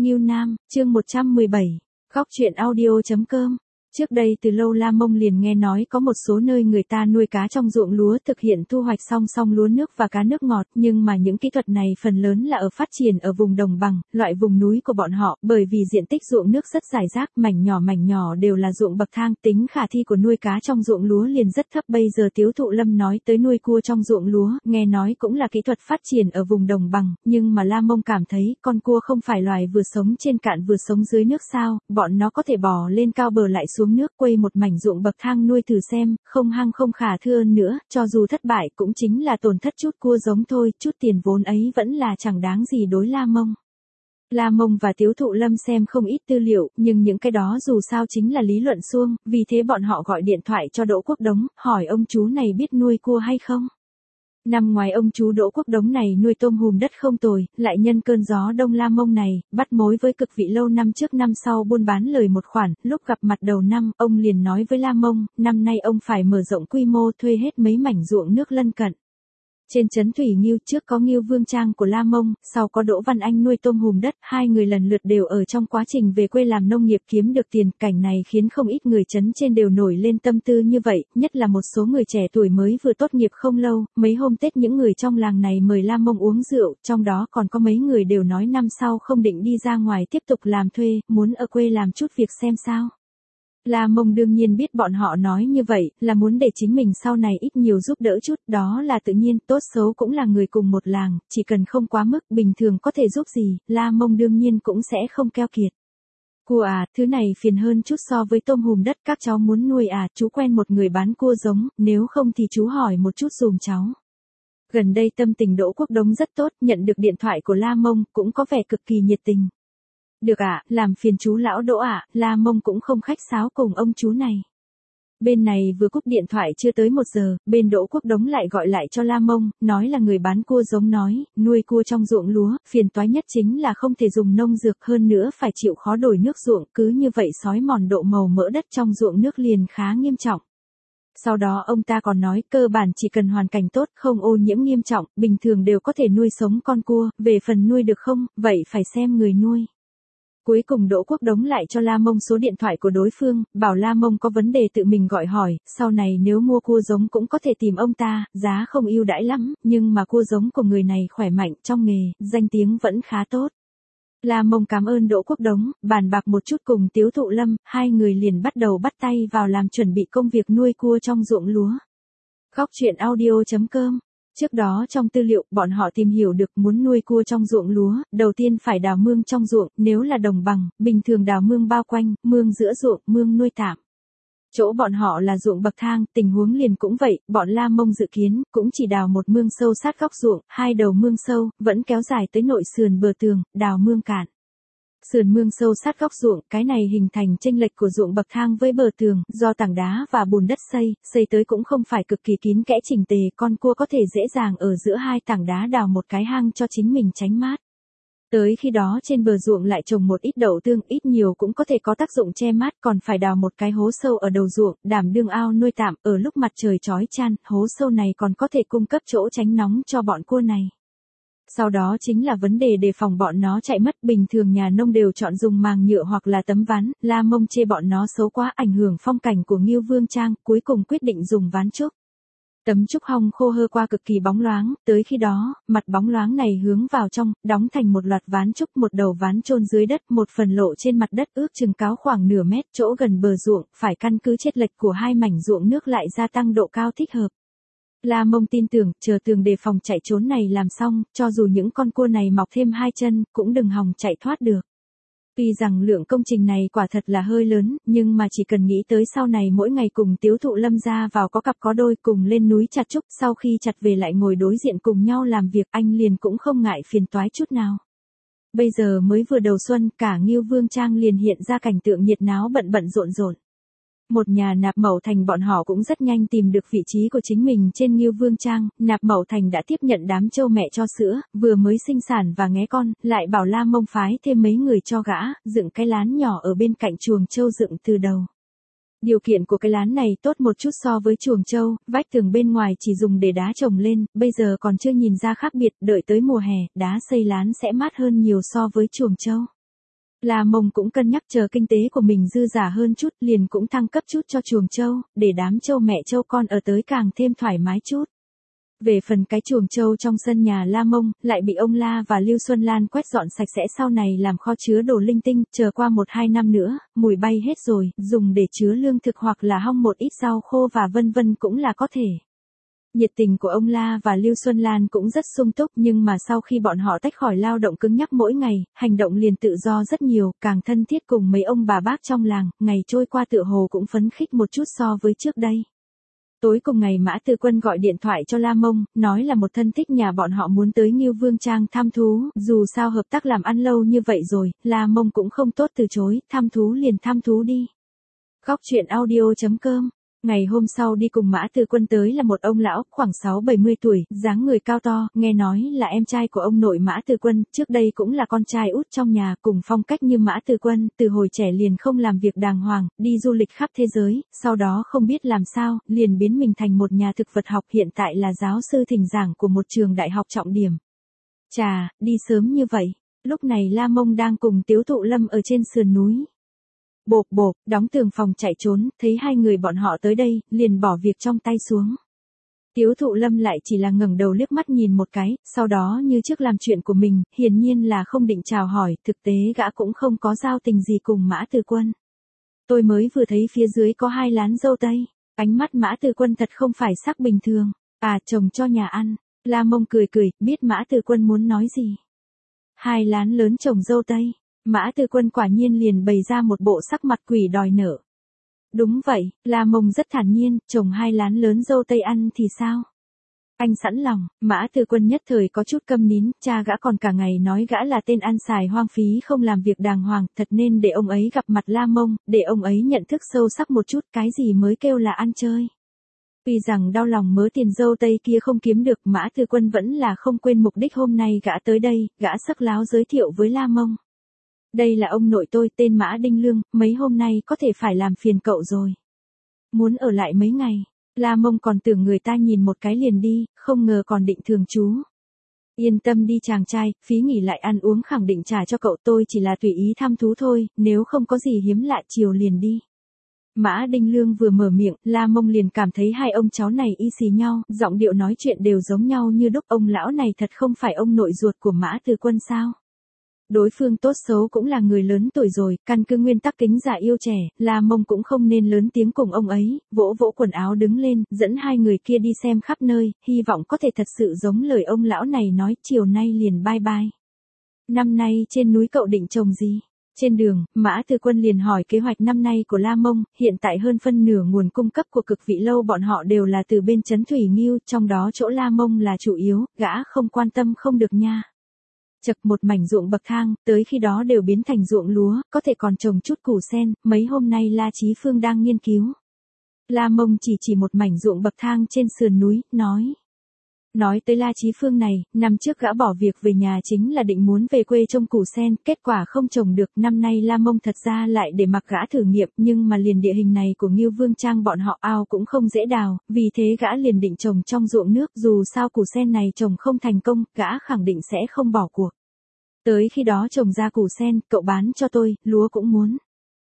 Ngưu Nam, chương 117, Góc truyện audio.com. Trước đây từ lâu La Mông liền nghe nói có một số nơi người ta nuôi cá trong ruộng lúa thực hiện thu hoạch song song lúa nước và cá nước ngọt, nhưng mà những kỹ thuật này phần lớn là ở phát triển ở vùng đồng bằng, loại vùng núi của bọn họ, bởi vì diện tích ruộng nước rất rải rác, mảnh nhỏ đều là ruộng bậc thang, tính khả thi của nuôi cá trong ruộng lúa liền rất thấp. Bây giờ Tiếu Thụ Lâm nói tới nuôi cua trong ruộng lúa, nghe nói cũng là kỹ thuật phát triển ở vùng đồng bằng, nhưng mà La Mông cảm thấy, con cua không phải loài vừa sống trên cạn vừa sống dưới nước sao, bọn nó có thể bò lên cao bờ lại xuống nước, quây một mảnh ruộng bậc thang nuôi thử xem, không hăng không khả thưa nữa, cho dù thất bại cũng chính là tổn thất chút cua giống thôi, chút tiền vốn ấy vẫn là chẳng đáng gì đối La Mông. La Mông và Tiếu Thụ Lâm xem không ít tư liệu, nhưng những cái đó dù sao chính là lý luận suông, vì thế bọn họ gọi điện thoại cho Đỗ Quốc Đống, hỏi ông chú này biết nuôi cua hay không. Năm ngoài ông chú Đỗ Quốc Đống này nuôi tôm hùm đất không tồi, lại nhân cơn gió đông La Mông này, bắt mối với cực vị lâu năm trước năm sau buôn bán lời một khoản, lúc gặp mặt đầu năm, ông liền nói với La Mông, năm nay ông phải mở rộng quy mô thuê hết mấy mảnh ruộng nước lân cận. Trên trấn Thủy Nghiêu trước có Nghiêu Vương Trang của La Mông, sau có Đỗ Văn Anh nuôi tôm hùm đất, hai người lần lượt đều ở trong quá trình về quê làm nông nghiệp kiếm được tiền, cảnh này khiến không ít người trấn trên đều nổi lên tâm tư như vậy, nhất là một số người trẻ tuổi mới vừa tốt nghiệp không lâu, mấy hôm Tết những người trong làng này mời La Mông uống rượu, trong đó còn có mấy người đều nói năm sau không định đi ra ngoài tiếp tục làm thuê, muốn ở quê làm chút việc xem sao. La Mông đương nhiên biết bọn họ nói như vậy, là muốn để chính mình sau này ít nhiều giúp đỡ chút, đó là tự nhiên, tốt xấu cũng là người cùng một làng, chỉ cần không quá mức, bình thường có thể giúp gì, La Mông đương nhiên cũng sẽ không keo kiệt. Cua à, thứ này phiền hơn chút so với tôm hùm đất, các cháu muốn nuôi à, chú quen một người bán cua giống, nếu không thì chú hỏi một chút dùm cháu. Gần đây tâm tình Đỗ Quốc Đống rất tốt, nhận được điện thoại của La Mông, cũng có vẻ cực kỳ nhiệt tình. Được ạ, làm phiền chú lão Đỗ ạ, La Mông cũng không khách sáo cùng ông chú này. Bên này vừa cúp điện thoại chưa tới 1 giờ, bên Đỗ Quốc Đống lại gọi lại cho La Mông, nói là người bán cua giống nói, nuôi cua trong ruộng lúa, phiền toái nhất chính là không thể dùng nông dược, hơn nữa phải chịu khó đổi nước ruộng, cứ như vậy xói mòn độ màu mỡ đất trong ruộng nước liền khá nghiêm trọng. Sau đó ông ta còn nói cơ bản chỉ cần hoàn cảnh tốt, không ô nhiễm nghiêm trọng, bình thường đều có thể nuôi sống con cua, về phần nuôi được không, vậy phải xem người nuôi. Cuối cùng Đỗ Quốc Đống lại cho La Mông số điện thoại của đối phương, bảo La Mông có vấn đề tự mình gọi hỏi, sau này nếu mua cua giống cũng có thể tìm ông ta, giá không ưu đãi lắm, nhưng mà cua giống của người này khỏe mạnh, trong nghề, danh tiếng vẫn khá tốt. La Mông cảm ơn Đỗ Quốc Đống, bàn bạc một chút cùng Tiếu Thụ Lâm, hai người liền bắt đầu bắt tay vào làm chuẩn bị công việc nuôi cua trong ruộng lúa. Góc truyện audio.com. Trước đó trong tư liệu, bọn họ tìm hiểu được muốn nuôi cua trong ruộng lúa, đầu tiên phải đào mương trong ruộng, nếu là đồng bằng, bình thường đào mương bao quanh, mương giữa ruộng, mương nuôi tạm. Chỗ bọn họ là ruộng bậc thang, tình huống liền cũng vậy, bọn La Mông dự kiến, cũng chỉ đào một mương sâu sát góc ruộng, hai đầu mương sâu, vẫn kéo dài tới nội sườn bờ tường, đào mương cạn. Sườn mương sâu sát góc ruộng, cái này hình thành chênh lệch của ruộng bậc thang với bờ tường, do tảng đá và bùn đất xây tới cũng không phải cực kỳ kín kẽ chỉnh tề, con cua có thể dễ dàng ở giữa hai tảng đá đào một cái hang cho chính mình tránh mát. Tới khi đó trên bờ ruộng lại trồng một ít đậu tương, ít nhiều cũng có thể có tác dụng che mát, còn phải đào một cái hố sâu ở đầu ruộng, đảm đương ao nuôi tạm, ở lúc mặt trời chói chang, hố sâu này còn có thể cung cấp chỗ tránh nóng cho bọn cua này. Sau đó chính là vấn đề đề phòng bọn nó chạy mất, bình thường nhà nông đều chọn dùng màng nhựa hoặc là tấm ván, La Mông chê bọn nó xấu quá ảnh hưởng phong cảnh của Nghiêu Vương Trang, cuối cùng quyết định dùng ván trúc. Tấm trúc hong khô hơ qua cực kỳ bóng loáng, tới khi đó, mặt bóng loáng này hướng vào trong, đóng thành một loạt ván trúc, một đầu ván chôn dưới đất, một phần lộ trên mặt đất ước chừng cao khoảng nửa mét, chỗ gần bờ ruộng, phải căn cứ chênh lệch của hai mảnh ruộng nước lại gia tăng độ cao thích hợp. La Mông tin tưởng, chờ tường đề phòng chạy trốn này làm xong, cho dù những con cua này mọc thêm hai chân, cũng đừng hòng chạy thoát được. Tuy rằng lượng công trình này quả thật là hơi lớn, nhưng mà chỉ cần nghĩ tới sau này mỗi ngày cùng Tiếu Thụ Lâm ra vào có cặp có đôi cùng lên núi chặt trúc, sau khi chặt về lại ngồi đối diện cùng nhau làm việc, anh liền cũng không ngại phiền toái chút nào. Bây giờ mới vừa đầu xuân, cả Nghiêu Vương Trang liền hiện ra cảnh tượng nhiệt náo bận rộn. Một nhà Nạp Mậu Thành bọn họ cũng rất nhanh tìm được vị trí của chính mình trên Nghiêu Vương Trang, Nạp Mậu Thành đã tiếp nhận đám trâu mẹ cho sữa, vừa mới sinh sản và nghé con, lại bảo La Mông phái thêm mấy người cho gã, dựng cái lán nhỏ ở bên cạnh chuồng trâu dựng từ đầu. Điều kiện của cái lán này tốt một chút so với chuồng trâu, vách tường bên ngoài chỉ dùng để đá trồng lên, bây giờ còn chưa nhìn ra khác biệt, đợi tới mùa hè, đá xây lán sẽ mát hơn nhiều so với chuồng trâu. La Mông cũng cân nhắc chờ kinh tế của mình dư giả hơn chút, liền cũng thăng cấp chút cho chuồng trâu, để đám trâu mẹ trâu con ở tới càng thêm thoải mái chút. Về phần cái chuồng trâu trong sân nhà La Mông, lại bị ông La và Lưu Xuân Lan quét dọn sạch sẽ, sau này làm kho chứa đồ linh tinh, chờ qua 1-2 năm nữa, mùi bay hết rồi, dùng để chứa lương thực hoặc là hong một ít rau khô và vân vân cũng là có thể. Nhiệt tình của ông La và Lưu Xuân Lan cũng rất sung túc, nhưng mà sau khi bọn họ tách khỏi lao động cứng nhắc mỗi ngày, hành động liền tự do rất nhiều, càng thân thiết cùng mấy ông bà bác trong làng, ngày trôi qua tựa hồ cũng phấn khích một chút so với trước đây. Tối cùng ngày Mã Tư Quân gọi điện thoại cho La Mông, nói là một thân thích nhà bọn họ muốn tới Ngưu Vương Trang thăm thú, dù sao hợp tác làm ăn lâu như vậy rồi, La Mông cũng không tốt từ chối, thăm thú liền thăm thú đi. Góc truyện audio.com. Ngày hôm sau đi cùng Mã Tư Quân tới là một ông lão, khoảng 60-70 tuổi, dáng người cao to, nghe nói là em trai của ông nội Mã Tư Quân, trước đây cũng là con trai út trong nhà, cùng phong cách như Mã Tư Quân, từ hồi trẻ liền không làm việc đàng hoàng, đi du lịch khắp thế giới, sau đó không biết làm sao, liền biến mình thành một nhà thực vật học, hiện tại là giáo sư thỉnh giảng của một trường đại học trọng điểm. Chà, đi sớm như vậy. Lúc này La Mông đang cùng Tiếu Thụ Lâm ở trên sườn núi. Bộp bộp, đóng tường phòng chạy trốn, thấy hai người bọn họ tới đây, liền bỏ việc trong tay xuống. Tiếu Thụ Lâm lại chỉ là ngẩng đầu liếc mắt nhìn một cái, sau đó như trước làm chuyện của mình, hiển nhiên là không định chào hỏi, thực tế gã cũng không có giao tình gì cùng Mã Tư Quân. Tôi mới vừa thấy phía dưới có 2 lán dâu tây, ánh mắt Mã Tư Quân thật không phải sắc bình thường, à trồng cho nhà ăn. La Mông cười cười, biết Mã Tư Quân muốn nói gì. 2 lán lớn trồng dâu tây. Mã Tư Quân quả nhiên liền bày ra một bộ sắc mặt quỷ đòi nợ. Đúng vậy, La Mông rất thản nhiên, trồng 2 lán lớn dâu tây ăn thì sao? Anh sẵn lòng, Mã Tư Quân nhất thời có chút câm nín, cha gã còn cả ngày nói gã là tên ăn xài hoang phí không làm việc đàng hoàng, thật nên để ông ấy gặp mặt La Mông, để ông ấy nhận thức sâu sắc một chút cái gì mới kêu là ăn chơi. Tuy rằng đau lòng mớ tiền dâu tây kia không kiếm được, Mã Tư Quân vẫn là không quên mục đích hôm nay gã tới đây, gã sắc láo giới thiệu với La Mông. Đây là ông nội tôi, tên Mã Đinh Lương, mấy hôm nay có thể phải làm phiền cậu rồi. Muốn ở lại mấy ngày, La Mông còn tưởng người ta nhìn một cái liền đi, không ngờ còn định thường trú. Yên tâm đi chàng trai, phí nghỉ lại ăn uống khẳng định trả cho cậu, tôi chỉ là tùy ý thăm thú thôi, nếu không có gì hiếm lạ chiều liền đi. Mã Đinh Lương vừa mở miệng, La Mông liền cảm thấy hai ông cháu này y xì nhau, giọng điệu nói chuyện đều giống nhau như đúc, ông lão này thật không phải ông nội ruột của Mã Tư Quân sao? Đối phương tốt xấu cũng là người lớn tuổi rồi, căn cứ nguyên tắc kính già yêu trẻ, La Mông cũng không nên lớn tiếng cùng ông ấy, vỗ vỗ quần áo đứng lên, dẫn hai người kia đi xem khắp nơi, hy vọng có thể thật sự giống lời ông lão này nói, chiều nay liền bye bye. Năm nay trên núi cậu định trồng gì? Trên đường, Mã Tư Quân liền hỏi kế hoạch năm nay của La Mông, hiện tại hơn phân nửa nguồn cung cấp của Cực Vị Lâu bọn họ đều là từ bên trấn Thủy Nghiêu, trong đó chỗ La Mông là chủ yếu, gã không quan tâm không được nha. Chật một mảnh ruộng bậc thang, tới khi đó đều biến thành ruộng lúa, có thể còn trồng chút củ sen, mấy hôm nay La Chí Phương đang nghiên cứu. La Mông chỉ một mảnh ruộng bậc thang trên sườn núi, nói. Nói tới La Chí Phương này, năm trước gã bỏ việc về nhà chính là định muốn về quê trồng củ sen, kết quả không trồng được, năm nay La Mông thật ra lại để mặc gã thử nghiệm, nhưng mà liền địa hình này của Ngưu Vương Trang bọn họ ao cũng không dễ đào, vì thế gã liền định trồng trong ruộng nước, dù sao củ sen này trồng không thành công, gã khẳng định sẽ không bỏ cuộc. Tới khi đó trồng ra củ sen, cậu bán cho tôi, lúa cũng muốn.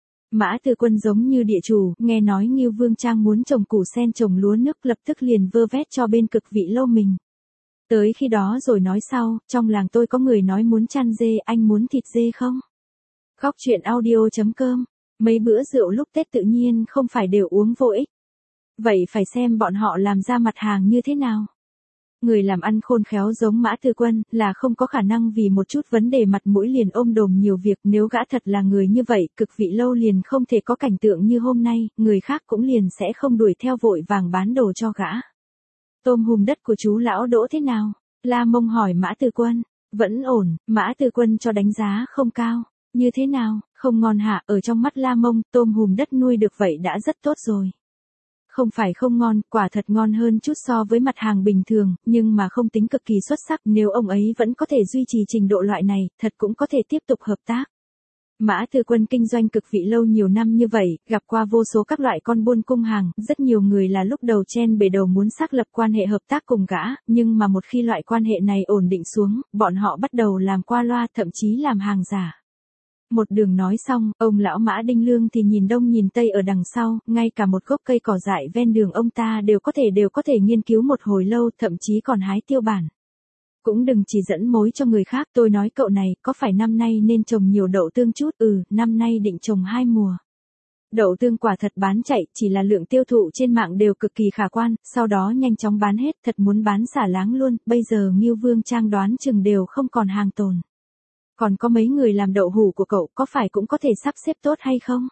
Mã Tư Quân giống như địa chủ, nghe nói Ngưu Vương Trang muốn trồng củ sen trồng lúa nước lập tức liền vơ vét cho bên Cực Vị Lâu mình. Tới khi đó rồi nói sau, trong làng tôi có người nói muốn chăn dê, anh muốn thịt dê không? Góc truyện audio.com, mấy bữa rượu lúc Tết tự nhiên không phải đều uống vô ích. Vậy phải xem bọn họ làm ra mặt hàng như thế nào. Người làm ăn khôn khéo giống Mã Tư Quân là không có khả năng vì một chút vấn đề mặt mũi liền ôm đồm nhiều việc, nếu gã thật là người như vậy, Cực Vị Lâu liền không thể có cảnh tượng như hôm nay, người khác cũng liền sẽ không đuổi theo vội vàng bán đồ cho gã. Tôm hùm đất của chú lão Đỗ thế nào? La Mông hỏi Mã Tư Quân. Vẫn ổn, Mã Tư Quân cho đánh giá không cao. Như thế nào, không ngon hả? Ở trong mắt La Mông, tôm hùm đất nuôi được vậy đã rất tốt rồi. Không phải không ngon, quả thật ngon hơn chút so với mặt hàng bình thường, nhưng mà không tính cực kỳ xuất sắc, nếu ông ấy vẫn có thể duy trì trình độ loại này, thật cũng có thể tiếp tục hợp tác. Mã Tư Quân kinh doanh Cực Vị Lâu nhiều năm như vậy, gặp qua vô số các loại con buôn cung hàng, rất nhiều người là lúc đầu chen bề đầu muốn xác lập quan hệ hợp tác cùng gã, nhưng mà một khi loại quan hệ này ổn định xuống, bọn họ bắt đầu làm qua loa, thậm chí làm hàng giả. Một đường nói xong, ông lão Mã Đinh Lương thì nhìn đông nhìn tây ở đằng sau, ngay cả một gốc cây cỏ dại ven đường ông ta đều có thể nghiên cứu một hồi lâu, thậm chí còn hái tiêu bản. Cũng đừng chỉ dẫn mối cho người khác, tôi nói cậu này, có phải năm nay nên trồng nhiều đậu tương chút? Năm nay định trồng 2 mùa. Đậu tương quả thật bán chạy, chỉ là lượng tiêu thụ trên mạng đều cực kỳ khả quan, sau đó nhanh chóng bán hết, thật muốn bán xả láng luôn, bây giờ Ngưu Vương Trang đoán chừng đều không còn hàng tồn. Còn có mấy người làm đậu hũ của cậu, có phải cũng có thể sắp xếp tốt hay không?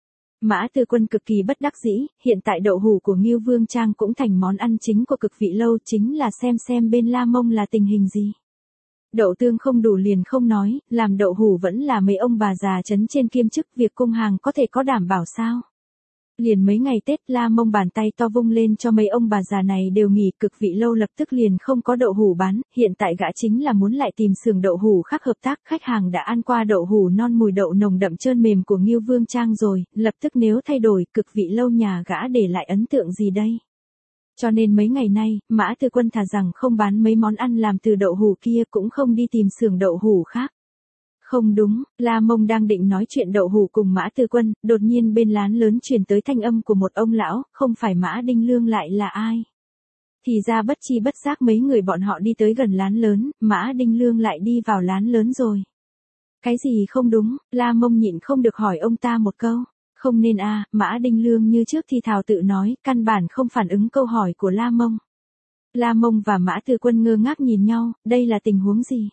Mã Tư Quân cực kỳ bất đắc dĩ, hiện tại đậu hũ của Ngưu Vương Trang cũng thành món ăn chính của cực vị lâu, chính là xem bên La Mông là tình hình gì. Đậu tương không đủ liền không nói, làm đậu hũ vẫn là mấy ông bà già trấn trên kiêm chức, việc cung hàng có thể có đảm bảo sao? Liền mấy ngày Tết, La Mông bàn tay to vung lên cho mấy ông bà già này đều nghỉ, cực vị lâu lập tức liền không có đậu hũ bán, hiện tại gã chính là muốn lại tìm xưởng đậu hũ khác hợp tác, khách hàng đã ăn qua đậu hũ non mùi đậu nồng đậm trơn mềm của Ngưu Vương Trang rồi, lập tức nếu thay đổi, cực vị lâu nhà gã để lại ấn tượng gì đây? Cho nên mấy ngày nay, Mã Tư Quân thà rằng không bán mấy món ăn làm từ đậu hũ kia, cũng không đi tìm xưởng đậu hũ khác. Không đúng, La Mông đang định nói chuyện đậu hũ cùng Mã Tư Quân, đột nhiên bên lán lớn truyền tới thanh âm của một ông lão, không phải Mã Đinh Lương lại là ai? Thì ra bất chi bất giác mấy người bọn họ đi tới gần lán lớn, Mã Đinh Lương lại đi vào lán lớn rồi. Cái gì không đúng? La Mông nhịn không được hỏi ông ta một câu. Không nên Mã Đinh Lương như trước thì thào tự nói, căn bản không phản ứng câu hỏi của La Mông. La Mông và Mã Tư Quân ngơ ngác nhìn nhau, đây là tình huống gì?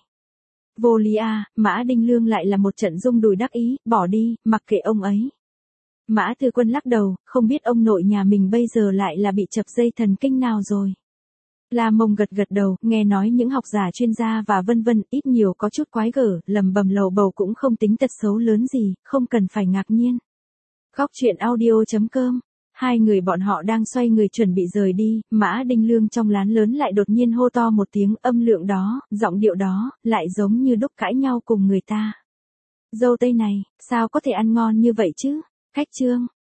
Vô lý Mã Đinh Lương lại là một trận rung đùi đắc ý, bỏ đi, mặc kệ ông ấy. Mã Tư Quân lắc đầu, không biết ông nội nhà mình bây giờ lại là bị chập dây thần kinh nào rồi. La Mông gật đầu, nghe nói những học giả chuyên gia và vân vân, ít nhiều có chút quái gở, lầm bầm lầu bầu cũng không tính tật xấu lớn gì, không cần phải ngạc nhiên. Góc truyện audio.com. Hai người bọn họ đang xoay người chuẩn bị rời đi, Mã Đinh Lương trong lán lớn lại đột nhiên hô to một tiếng, âm lượng đó, giọng điệu đó, lại giống như đúc cãi nhau cùng người ta. Dâu tây này, sao có thể ăn ngon như vậy chứ? Khách trương,